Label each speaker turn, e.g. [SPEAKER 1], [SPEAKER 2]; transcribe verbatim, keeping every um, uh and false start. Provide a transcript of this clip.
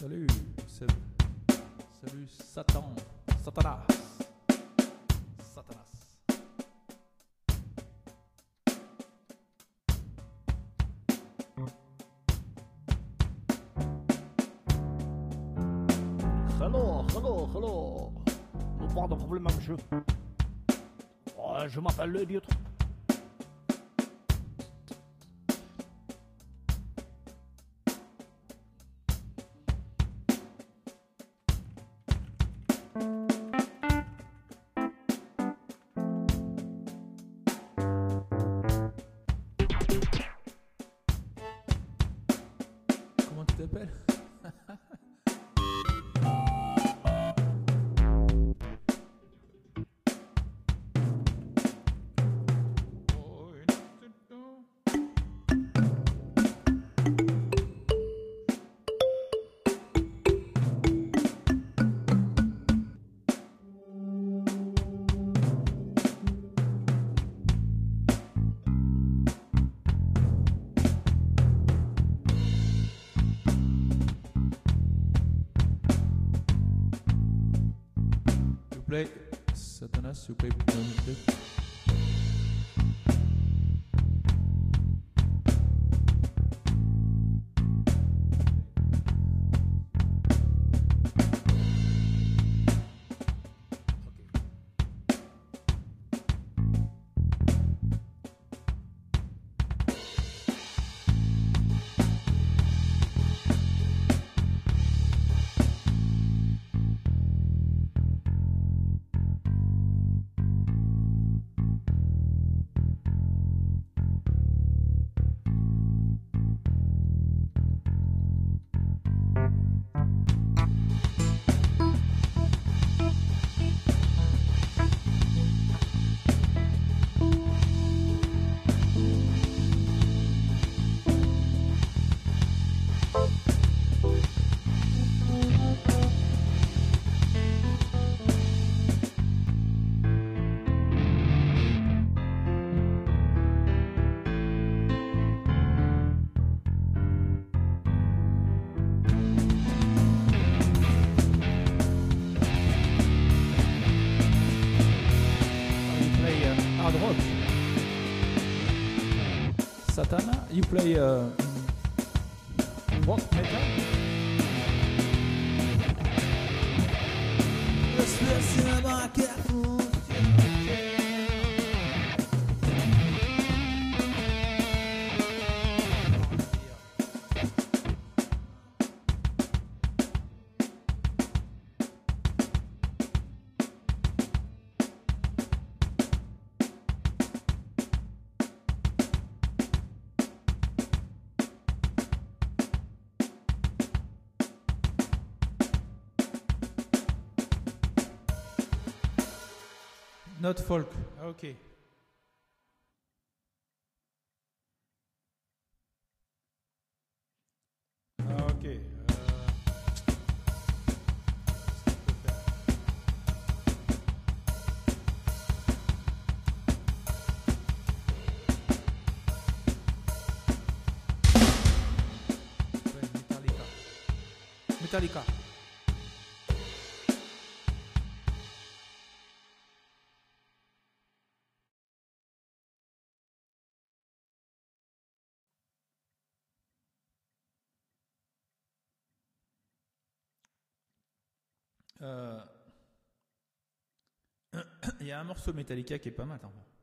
[SPEAKER 1] Salut, c'est... Salut Satan, Satanas, Satanas.
[SPEAKER 2] Hello, hello, hello. Pas de problème, monsieur. Oh, je m'appelle le Dieu.
[SPEAKER 1] Comment tu t'appelles? S'il vous plaît, Satanas, s'il vous plaît, pour me montrer. Hard rock. Satana, you play uh, rock metal? Not folk. Ah, ok. Ah, ok. Euh... Ouais, Metallica. Metallica. Euh, Il y a un morceau Metallica qui est pas mal. Hein.